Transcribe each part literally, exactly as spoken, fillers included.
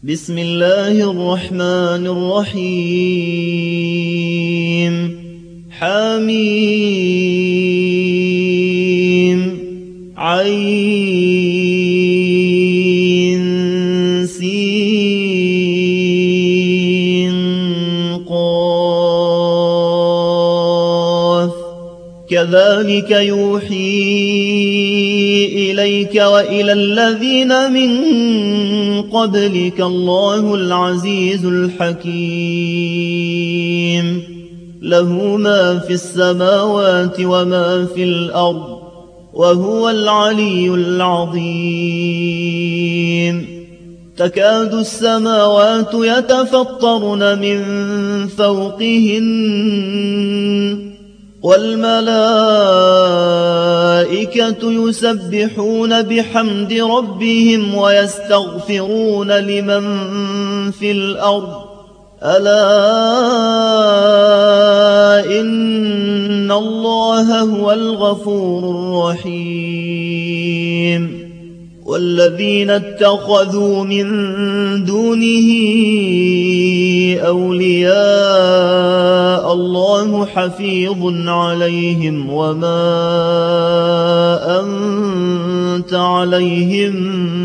بسم الله الرحمن الرحيم حميم عين سين قاف كذلك يوحي إليك وإلى الذين من قبلك الله العزيز الحكيم له ما في السماوات وما في الأرض وهو العلي العظيم تكاد السماوات يتفطرن من فوقهن والملائكة يسبحون بحمد ربهم ويستغفرون لمن في الأرض ألا إن الله هو الغفور الرحيم والذين اتخذوا من دونه أولياء الله حفيظ عليهم وما أنت عليهم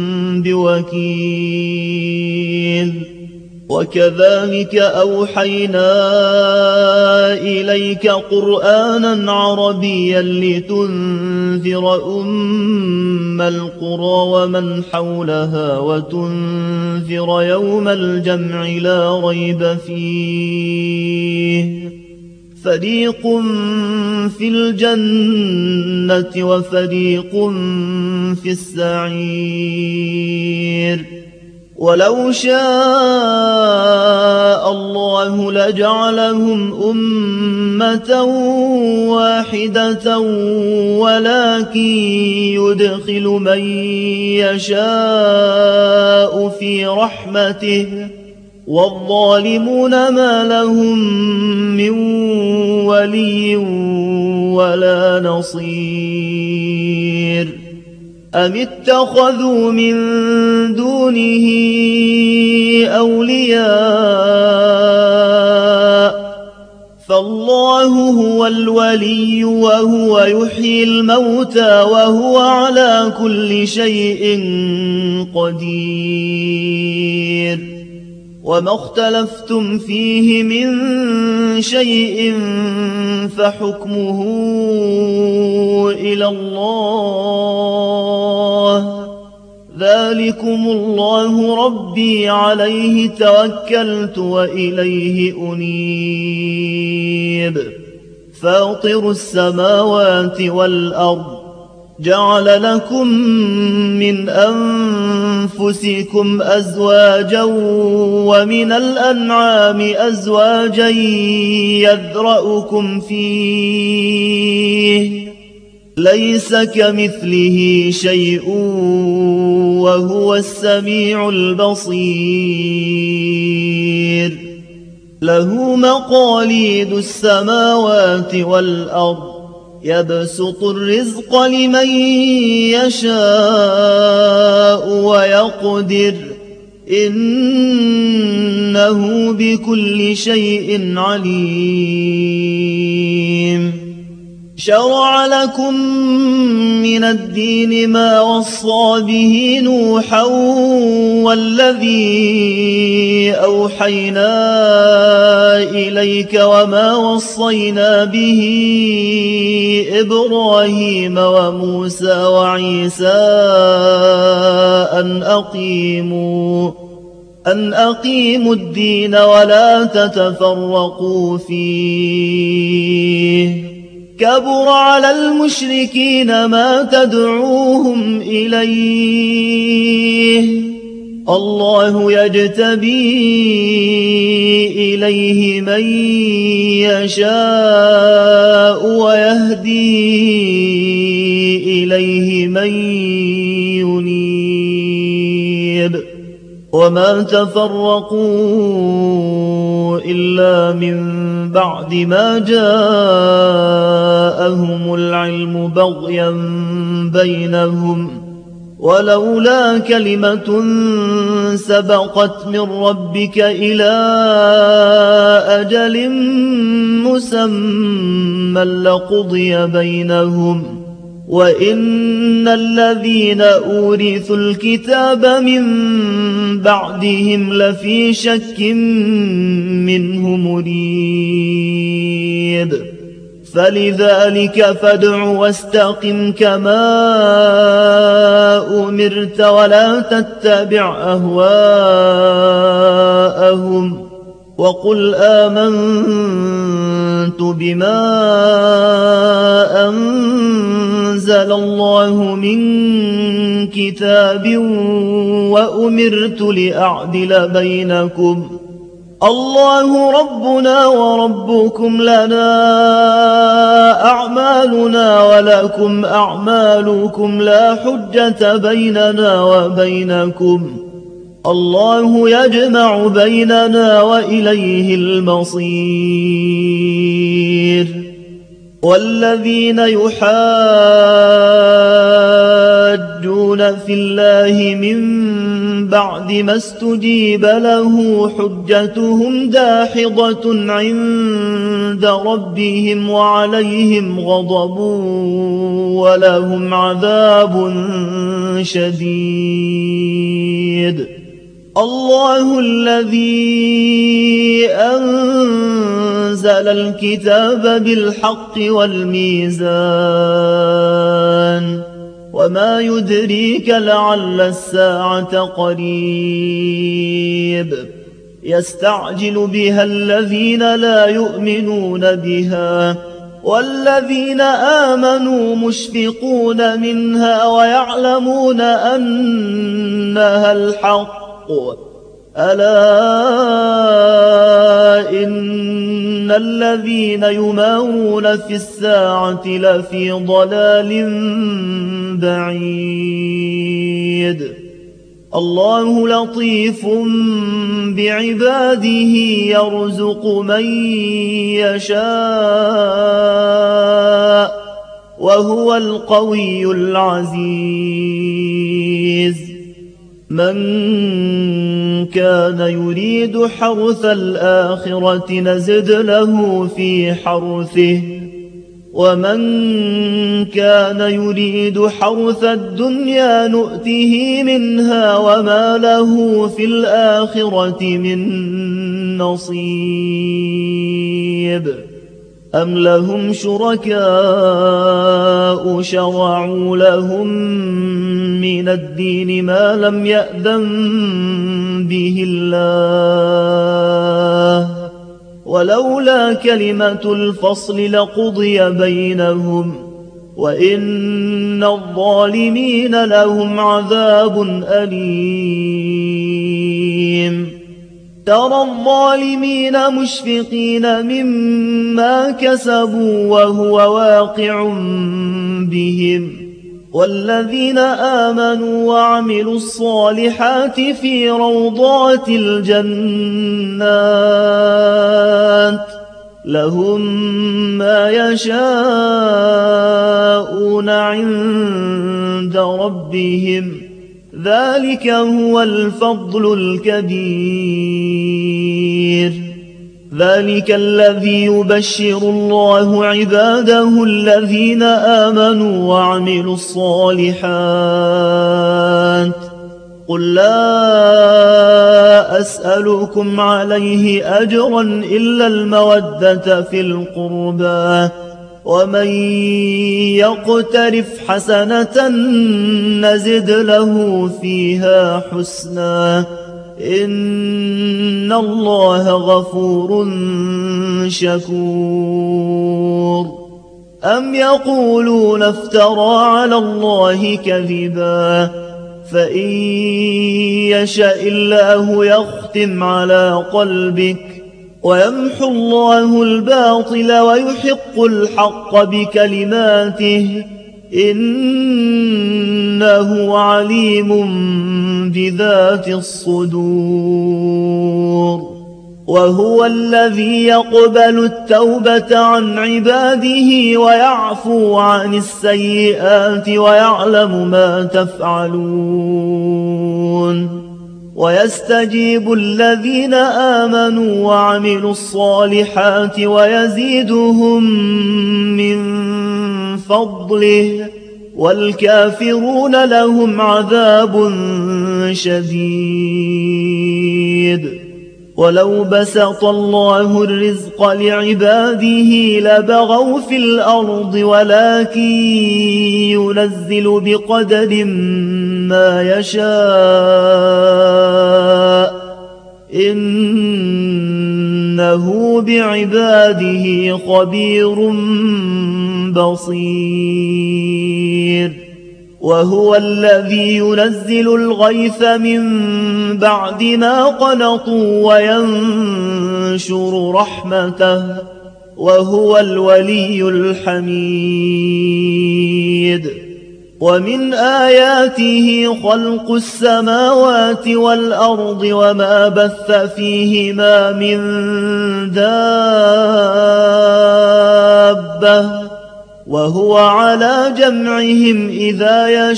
بوكيل وكذلك أوحينا إليك قرآنا عربيا لتنذر أم القرى ومن حولها وتنذر يوم الجمع لا ريب فيه فريق في الجنة وفريق في السعير ولو شاء الله لجعلهم أمة واحدة ولكن يدخل من يشاء في رحمته والظالمون ما لهم من ولي ولا نصير أم اتخذوا من دونه أولياء فالله هو الولي وهو يحيي الموتى وهو على كل شيء قدير وما اختلفتم فيه من شيء فحكمه إلى الله ذلكم الله ربي عليه توكلت وإليه أنيب فاطر السماوات والأرض جعل لكم من أنفسكم أزواجا ومن الأنعام أزواجا يذرأكم فيه ليس كمثله شيء وهو السميع البصير له مقاليد السماوات والأرض يبسط الرزق لمن يشاء ويقدر إنه بكل شيء عليم شرع لكم من الدين ما وصى به نوحا والذي أوحينا إليك وما وصينا به إبراهيم وموسى وعيسى أن أقيموا أن أقيموا الدين ولا تتفرقوا فيه كبر على المشركين ما تدعوهم إليه الله يجتبي إليه من يشاء ويهدي إليه من ينيب وما تفرقوا إلا من بعد ما جاءهم العلم بغيا بينهم ولولا كلمة سبقت من ربك إلى أجل مسمى لقضي بينهم وإن الذين أورثوا الكتاب من بعدهم لفي شك منه مريب فلذلك فادع واستقم كما أمرت ولا تتبع أهواءهم وقل آمنت بما أنزل الله من كتاب وأمرت لأعدل بينكم الله ربنا وربكم لنا أعمالنا ولكم أعمالكم لا حجة بيننا وبينكم الله يجمع بيننا وإليه المصير والذين يحاجون في الله من بعد ما استجيب له حجتهم داحضة عند ربهم وعليهم غضب ولهم عذاب شديد الله الذي أنزل الكتاب بالحق والميزان وما يدريك لعل الساعة قريب يستعجل بها الذين لا يؤمنون بها والذين آمنوا مشفقون منها ويعلمون أنها الحق ألا إن الذين يمارون في الساعة لفي ضلال بعيد الله لطيف بعباده يرزق من يشاء وهو القوي العزيز من كان يريد حرث الآخرة نزد له في حرثه ومن كان يريد حرث الدنيا نؤته منها وما له في الآخرة من نصيب أم لهم شركاء شرعوا لهم من الدين ما لم يأذن به الله ولولا كلمة الفصل لقضي بينهم وإن الظالمين لهم عذاب أليم ترى الظالمين مشفقين مما كسبوا وهو واقع بهم والذين آمنوا وعملوا الصالحات في روضات الجنات لهم ما يشاءون عند ربهم ذلك هو الفضل الكبير ذلك الذي يبشر الله عباده الذين آمنوا وعملوا الصالحات قل لا أسألكم عليه أجرا إلا المودة في القربى ومن يقترف حسنة نزد له فيها حسنا إن الله غفور شكور أم يقولون افترى على الله كذبا فإن يشاء الله يختم على قلبك ويمحو الله الباطل ويحق الحق بكلماته إنه عليم بذات الصدور وهو الذي يقبل التوبة عن عباده ويعفو عن السيئات ويعلم ما تفعلون ويستجيب الذين آمنوا وعملوا الصالحات ويزيدهم من فضله والكافرون لهم عذاب شديد ولو بسط الله الرزق لعباده لبغوا في الأرض ولكن ينزل بقدر ما يشاء إنه بعباده خبير بصير وهو الذي ينزل الغيث من بعد ما قنطوا وينشر رحمته وهو الولي الحميد ومن آياته خلق السماوات والأرض وما بث فيهما من دابة وهو على جمعهم إذا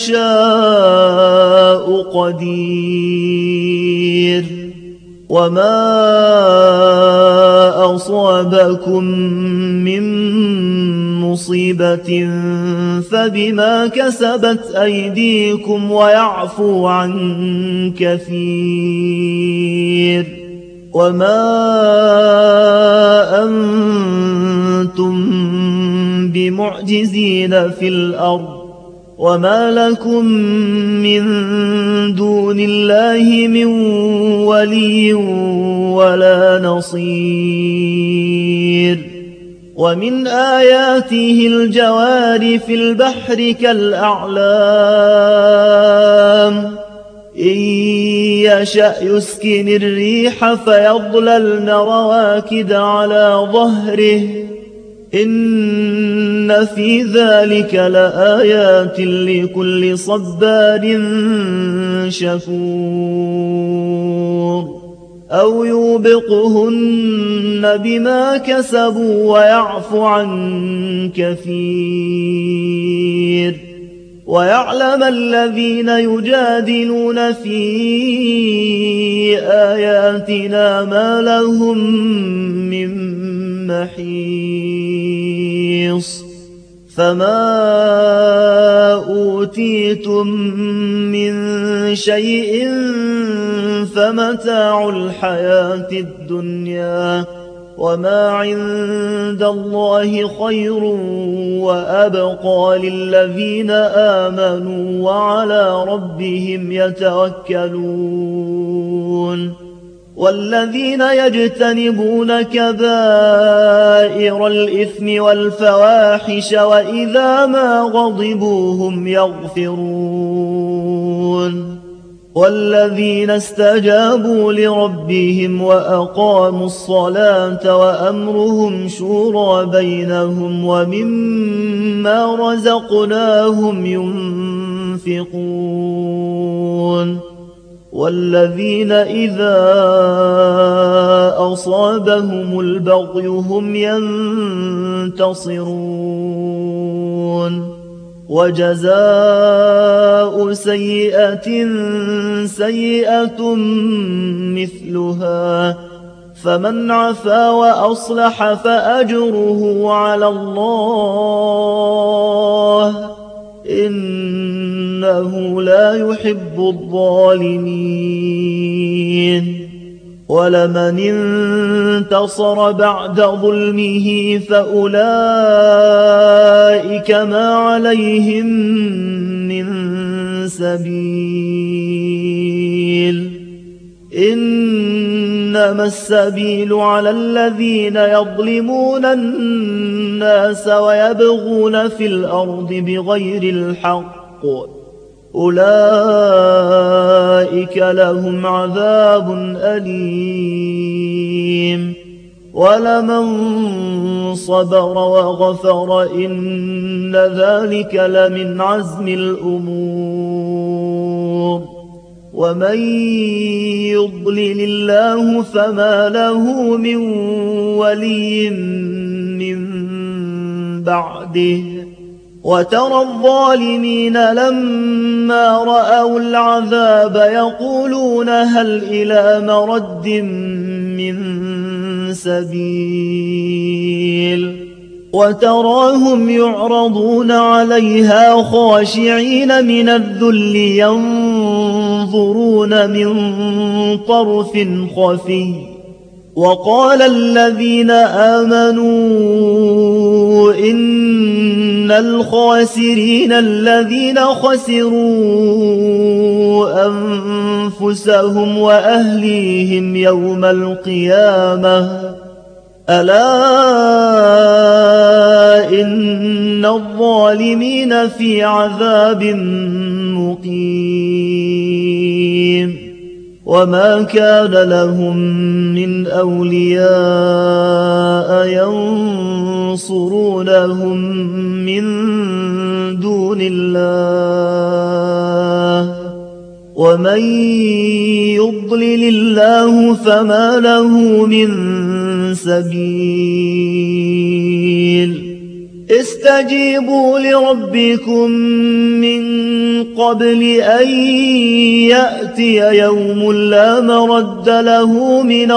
يشاء قدير وما أصابكم من مصيبة فبما كسبت أيديكم ويعفو عن كثير وما أنتم بمعجزين في الأرض وما لكم من دون الله من ولي ولا نصير ومن آياته الجوار في البحر كالأعلام إن يشأ يسكن الريح فيظللن رواكد على ظهره إن في ذلك لآيات لكل صبار شكور أو يوبقهن بما كسبوا ويعفو عن كثير ويعلم الذين يجادلون في آياتنا ما لهم من محيص فما أوتيتم من شيء فمتاع الحياة الدنيا وما عند الله خير وأبقى للذين آمنوا وعلى ربهم يتوكلون والذين يجتنبون كبائر الإثم والفواحش وإذا ما غضبوا هم يغفرون والذين استجابوا لربهم وأقاموا الصلاة وأمرهم شورى بينهم ومما رزقناهم ينفقون والذين إذا أصابهم البغي هم ينتصرون وجزاء سيئة سيئة مثلها فمن عفا وأصلح فأجره على الله إنه لا يحب الظالمين ولمن انتصر بعد ظلمه فأولئك ما عليهم من سبيل إنما السبيل على الذين يظلمون الناس ويبغون في الأرض بغير الحق أولئك لهم عذاب أليم ولمن صبر وغفر إن ذلك لمن عزم الأمور ومن يضلل الله فما له من ولي من بعده وترى الظالمين لما رأوا العذاب يقولون هل إلى مرد من سبيل وتراهم يعرضون عليها خاشعين من الذل ينظرون من طرف خفي وقال الذين آمنوا إن الخاسرين الذين خسروا أنفسهم وأهليهم يوم القيامة ألا إن الظالمين في عذاب مقيم وما كان لهم من أولياء ينصرونهم من دون الله ومن يضلل الله فما له من سبيل استجيبوا لربكم من قبل أن يأتي يوم لا مرد له من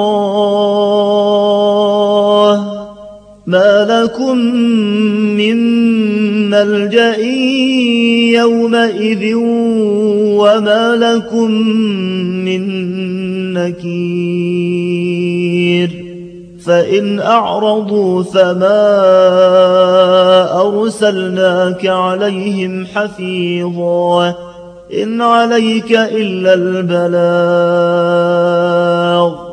الله ما لكم من ملجأ يومئذ وما لكم من نكير فإن أعرضوا فما أرسلناك عليهم حفيظا إن عليك إلا البلاغ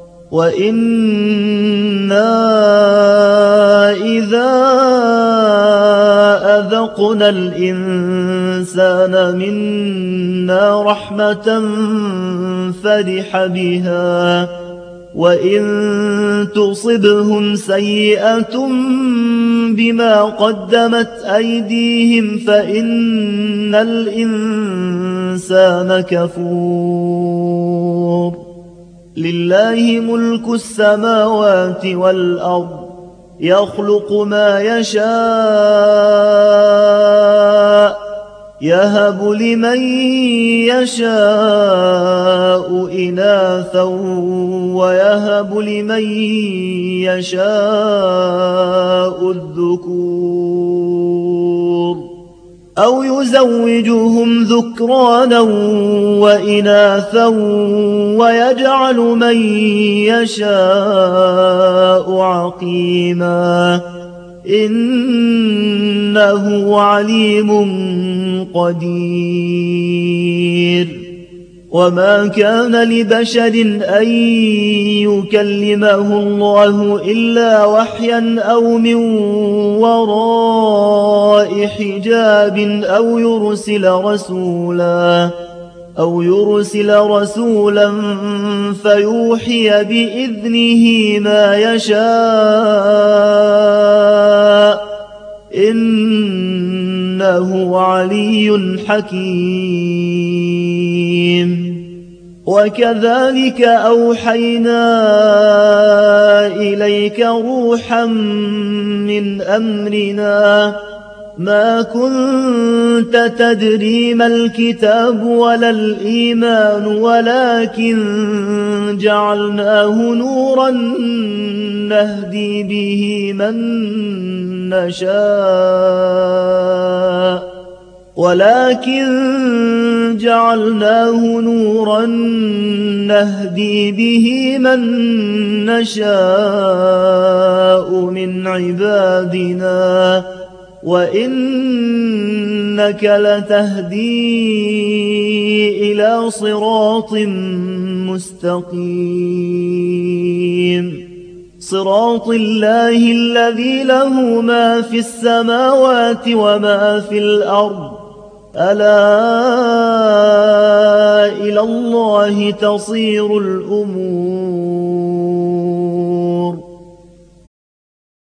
وإنا إذا أذقنا الإنسان منا رحمة فرح بها وإن تصبهم سيئة بما قدمت أيديهم فإن الإنسان كفور لله ملك السماوات والأرض يخلق ما يشاء يهب لمن يشاء إناثا ويهب لمن يشاء الذكور أو يزوجهم ذكرانا وإناثا ويجعل من يشاء عقيما إنه عليم قدير وما كان لبشر أن يكلمه الله إلا وحيا أو من وراء حجاب أو يرسل رسولا أو يرسل رسولا فيوحي بإذنه ما يشاء إنه علي حكيم وكذلك أوحينا إليك روحا من أمرنا ما كنت تدري ما الكتاب ولا الإيمان ولكن جعلناه نورا نهدي به من نشاء ولكن جعلناه نورا نهدي به من نشاء من عبادنا وإنك لتهدي إلى صراط مستقيم صراط الله الذي له ما في السماوات وما في الأرض ألا إلى الله تصير الأمور